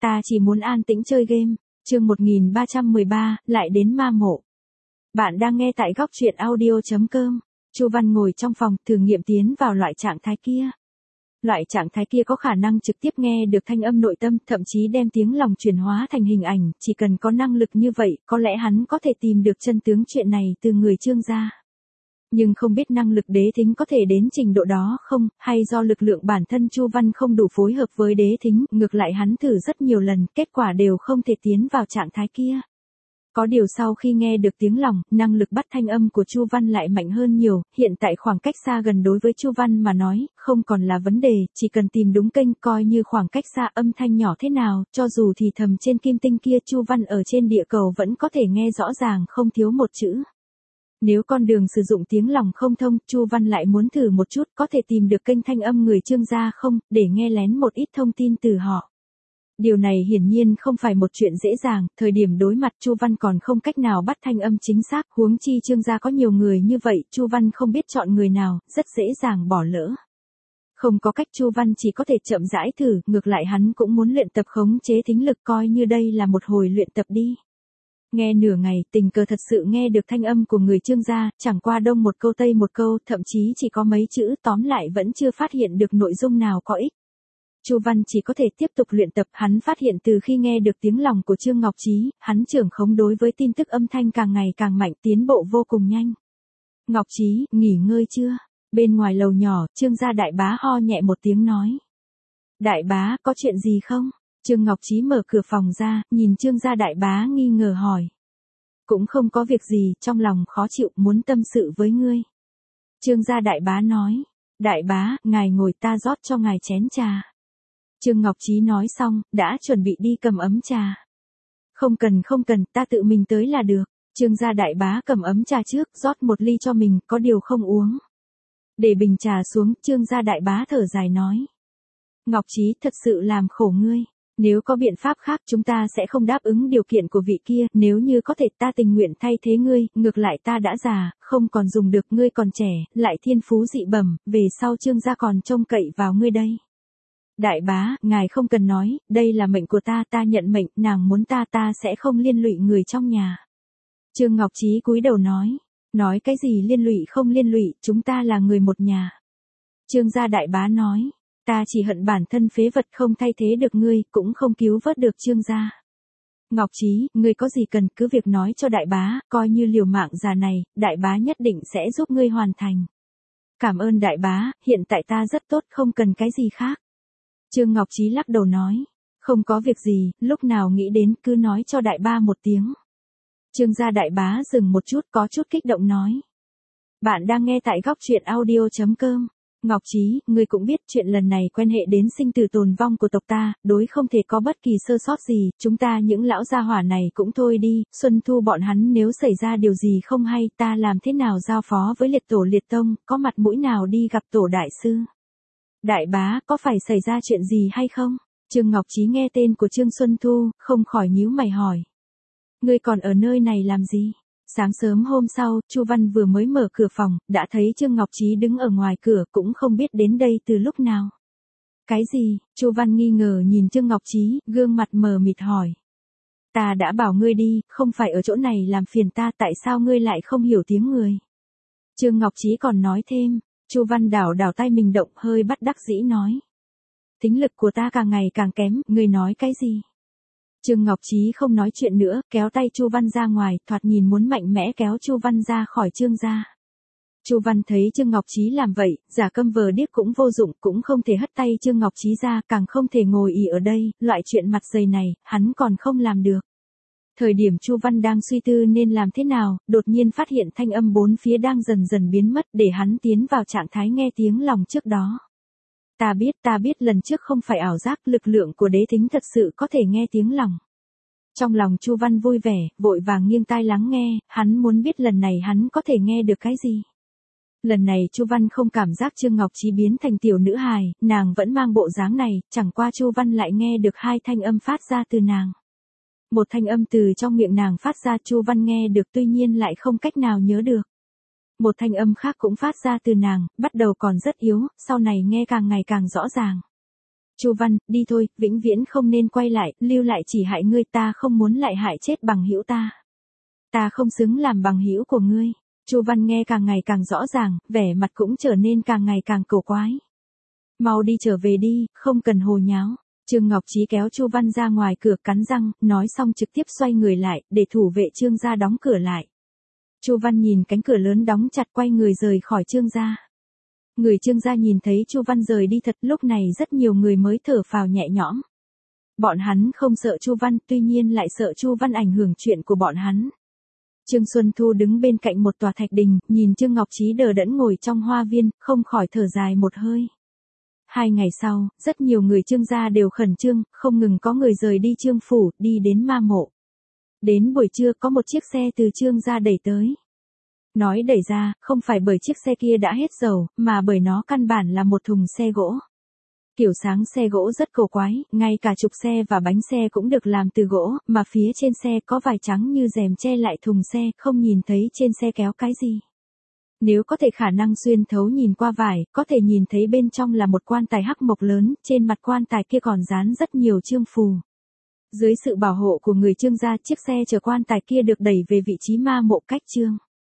ta chỉ muốn an tĩnh chơi game. Chương 1313, lại đến ma mộ. Bạn đang nghe tại góc truyện audio.com. Chu Văn ngồi trong phòng, thử nghiệm tiến vào loại trạng thái kia. Loại trạng thái kia có khả năng trực tiếp nghe được thanh âm nội tâm, thậm chí đem tiếng lòng chuyển hóa thành hình ảnh, chỉ cần có năng lực như vậy, có lẽ hắn có thể tìm được chân tướng chuyện này từ người Trương gia. Nhưng không biết năng lực đế thính có thể đến trình độ đó không, hay do lực lượng bản thân Chu Văn không đủ phối hợp với đế thính, ngược lại hắn thử rất nhiều lần, kết quả đều không thể tiến vào trạng thái kia. Có điều sau khi nghe được tiếng lòng, năng lực bắt thanh âm của Chu Văn lại mạnh hơn nhiều, hiện tại khoảng cách xa gần đối với Chu Văn mà nói, không còn là vấn đề, chỉ cần tìm đúng kênh coi như khoảng cách xa âm thanh nhỏ thế nào, cho dù thì thầm trên kim tinh kia Chu Văn ở trên địa cầu vẫn có thể nghe rõ ràng không thiếu một chữ. Nếu con đường sử dụng tiếng lòng không thông, Chu Văn lại muốn thử một chút có thể tìm được kênh thanh âm người Trương gia không, để nghe lén một ít thông tin từ họ. Điều này hiển nhiên không phải một chuyện dễ dàng, thời điểm đối mặt Chu Văn còn không cách nào bắt thanh âm chính xác, huống chi Trương gia có nhiều người như vậy, Chu Văn không biết chọn người nào, rất dễ dàng bỏ lỡ. Không có cách Chu Văn chỉ có thể chậm rãi thử, ngược lại hắn cũng muốn luyện tập khống chế thính lực coi như đây là một hồi luyện tập đi. Nghe nửa ngày, tình cờ thật sự nghe được thanh âm của người Trương gia, chẳng qua đông một câu tây một câu, thậm chí chỉ có mấy chữ, tóm lại vẫn chưa phát hiện được nội dung nào có ích. Chu Văn chỉ có thể tiếp tục luyện tập, hắn phát hiện từ khi nghe được tiếng lòng của Trương Ngọc Trí, hắn trưởng khống đối với tin tức âm thanh càng ngày càng mạnh, tiến bộ vô cùng nhanh. Ngọc Trí, nghỉ ngơi chưa? Bên ngoài lầu nhỏ, Trương gia đại bá ho nhẹ một tiếng nói. Đại bá, có chuyện gì không? Trương Ngọc Trí mở cửa phòng ra, nhìn Trương gia đại bá nghi ngờ hỏi. Cũng không có việc gì, trong lòng khó chịu, muốn tâm sự với ngươi. Trương gia đại bá nói. Đại bá, ngài ngồi ta rót cho ngài chén trà. Trương Ngọc Trí nói xong, đã chuẩn bị đi cầm ấm trà. Không cần, ta tự mình tới là được. Trương gia đại bá cầm ấm trà trước, rót một ly cho mình, có điều không uống. Để bình trà xuống, Trương gia đại bá thở dài nói. Ngọc Trí, thật sự làm khổ ngươi. Nếu có biện pháp khác chúng ta sẽ không đáp ứng điều kiện của vị kia, nếu như có thể ta tình nguyện thay thế ngươi, ngược lại ta đã già, không còn dùng được, ngươi còn trẻ, lại thiên phú dị bẩm, về sau Trương gia còn trông cậy vào ngươi đây. Đại bá, ngài không cần nói, đây là mệnh của ta, ta nhận mệnh, nàng muốn ta sẽ không liên lụy người trong nhà. Trương Ngọc Trí cúi đầu nói cái gì liên lụy không liên lụy, chúng ta là người một nhà. Trương gia đại bá nói. Ta chỉ hận bản thân phế vật không thay thế được ngươi, cũng không cứu vớt được Trương gia. Ngọc Trí, ngươi có gì cần cứ việc nói cho đại bá, coi như liều mạng già này, đại bá nhất định sẽ giúp ngươi hoàn thành. Cảm ơn đại bá, hiện tại ta rất tốt, không cần cái gì khác. Trương Ngọc Trí lắc đầu nói, không có việc gì, lúc nào nghĩ đến cứ nói cho đại ba một tiếng. Trương gia đại bá dừng một chút, có chút kích động nói. Bạn đang nghe tại góc truyện audio.com. Ngọc Trí, ngươi cũng biết chuyện lần này quen hệ đến sinh tử tồn vong của tộc ta, đối không thể có bất kỳ sơ sót gì, chúng ta những lão gia hỏa này cũng thôi đi, Xuân Thu bọn hắn nếu xảy ra điều gì không hay, ta làm thế nào giao phó với liệt tổ liệt tông, có mặt mũi nào đi gặp tổ đại sư. Đại bá, có phải xảy ra chuyện gì hay không? Trương Ngọc Trí nghe tên của Trương Xuân Thu, không khỏi nhíu mày hỏi. Ngươi còn ở nơi này làm gì? Sáng sớm hôm sau, Chu Văn vừa mới mở cửa phòng, đã thấy Trương Ngọc Trí đứng ở ngoài cửa, cũng không biết đến đây từ lúc nào. Cái gì? Chu Văn nghi ngờ nhìn Trương Ngọc Trí, gương mặt mờ mịt hỏi. Ta đã bảo ngươi đi, không phải ở chỗ này làm phiền ta, tại sao ngươi lại không hiểu tiếng người? Trương Ngọc Trí còn nói thêm, Chu Văn đảo tay mình động, hơi bất đắc dĩ nói. Tính lực của ta càng ngày càng kém, ngươi nói cái gì? Trương Ngọc Trí không nói chuyện nữa, kéo tay Chu Văn ra ngoài, thoạt nhìn muốn mạnh mẽ kéo Chu Văn ra khỏi Trương gia. Chu Văn thấy Trương Ngọc Trí làm vậy, giả câm vờ điếc cũng vô dụng, cũng không thể hất tay Trương Ngọc Trí ra, càng không thể ngồi ì ở đây, loại chuyện mặt dày này, hắn còn không làm được. Thời điểm Chu Văn đang suy tư nên làm thế nào, đột nhiên phát hiện thanh âm bốn phía đang dần dần biến mất, để hắn tiến vào trạng thái nghe tiếng lòng trước đó. Ta biết lần trước không phải ảo giác, lực lượng của đế thính thật sự có thể nghe tiếng lòng. Trong lòng Chu Văn vui vẻ, vội vàng nghiêng tai lắng nghe, hắn muốn biết lần này hắn có thể nghe được cái gì. Lần này Chu Văn không cảm giác Trương Ngọc Trí biến thành tiểu nữ hài, nàng vẫn mang bộ dáng này, chẳng qua Chu Văn lại nghe được hai thanh âm phát ra từ nàng. Một thanh âm từ trong miệng nàng phát ra Chu Văn nghe được tuy nhiên lại không cách nào nhớ được. Một thanh âm khác cũng phát ra từ nàng, bắt đầu còn rất yếu, sau này nghe càng ngày càng rõ ràng. Chu Văn, đi thôi, vĩnh viễn không nên quay lại, lưu lại chỉ hại ngươi, ta không muốn lại hại chết bằng hữu ta. Ta không xứng làm bằng hữu của ngươi. Chu Văn nghe càng ngày càng rõ ràng, vẻ mặt cũng trở nên càng ngày càng cổ quái. Mau đi trở về đi, không cần hồ nháo. Trương Ngọc Trí kéo Chu Văn ra ngoài cửa cắn răng, nói xong trực tiếp xoay người lại, để thủ vệ Trương gia đóng cửa lại. Chu Văn nhìn cánh cửa lớn đóng chặt quay người rời khỏi Trương gia. Người Trương gia nhìn thấy Chu Văn rời đi thật, lúc này rất nhiều người mới thở phào nhẹ nhõm. Bọn hắn không sợ Chu Văn, tuy nhiên lại sợ Chu Văn ảnh hưởng chuyện của bọn hắn. Trương Xuân Thu đứng bên cạnh một tòa thạch đình, nhìn Trương Ngọc Trí đờ đẫn ngồi trong hoa viên, không khỏi thở dài một hơi. 2 ngày sau, rất nhiều người Trương gia đều khẩn trương, không ngừng có người rời đi Trương phủ, đi đến ma mộ. Đến buổi trưa có một chiếc xe từ Trương gia đẩy tới. Nói đẩy ra, không phải bởi chiếc xe kia đã hết dầu, mà bởi nó căn bản là một thùng xe gỗ. Kiểu sáng xe gỗ rất cổ quái, ngay cả trục xe và bánh xe cũng được làm từ gỗ, mà phía trên xe có vải trắng như rèm che lại thùng xe, không nhìn thấy trên xe kéo cái gì. Nếu có thể khả năng xuyên thấu nhìn qua vải, có thể nhìn thấy bên trong là một quan tài hắc mộc lớn, trên mặt quan tài kia còn dán rất nhiều chương phù. Dưới sự bảo hộ của người Trương gia, chiếc xe chở quan tài kia được đẩy về vị trí ma mộ cách Trương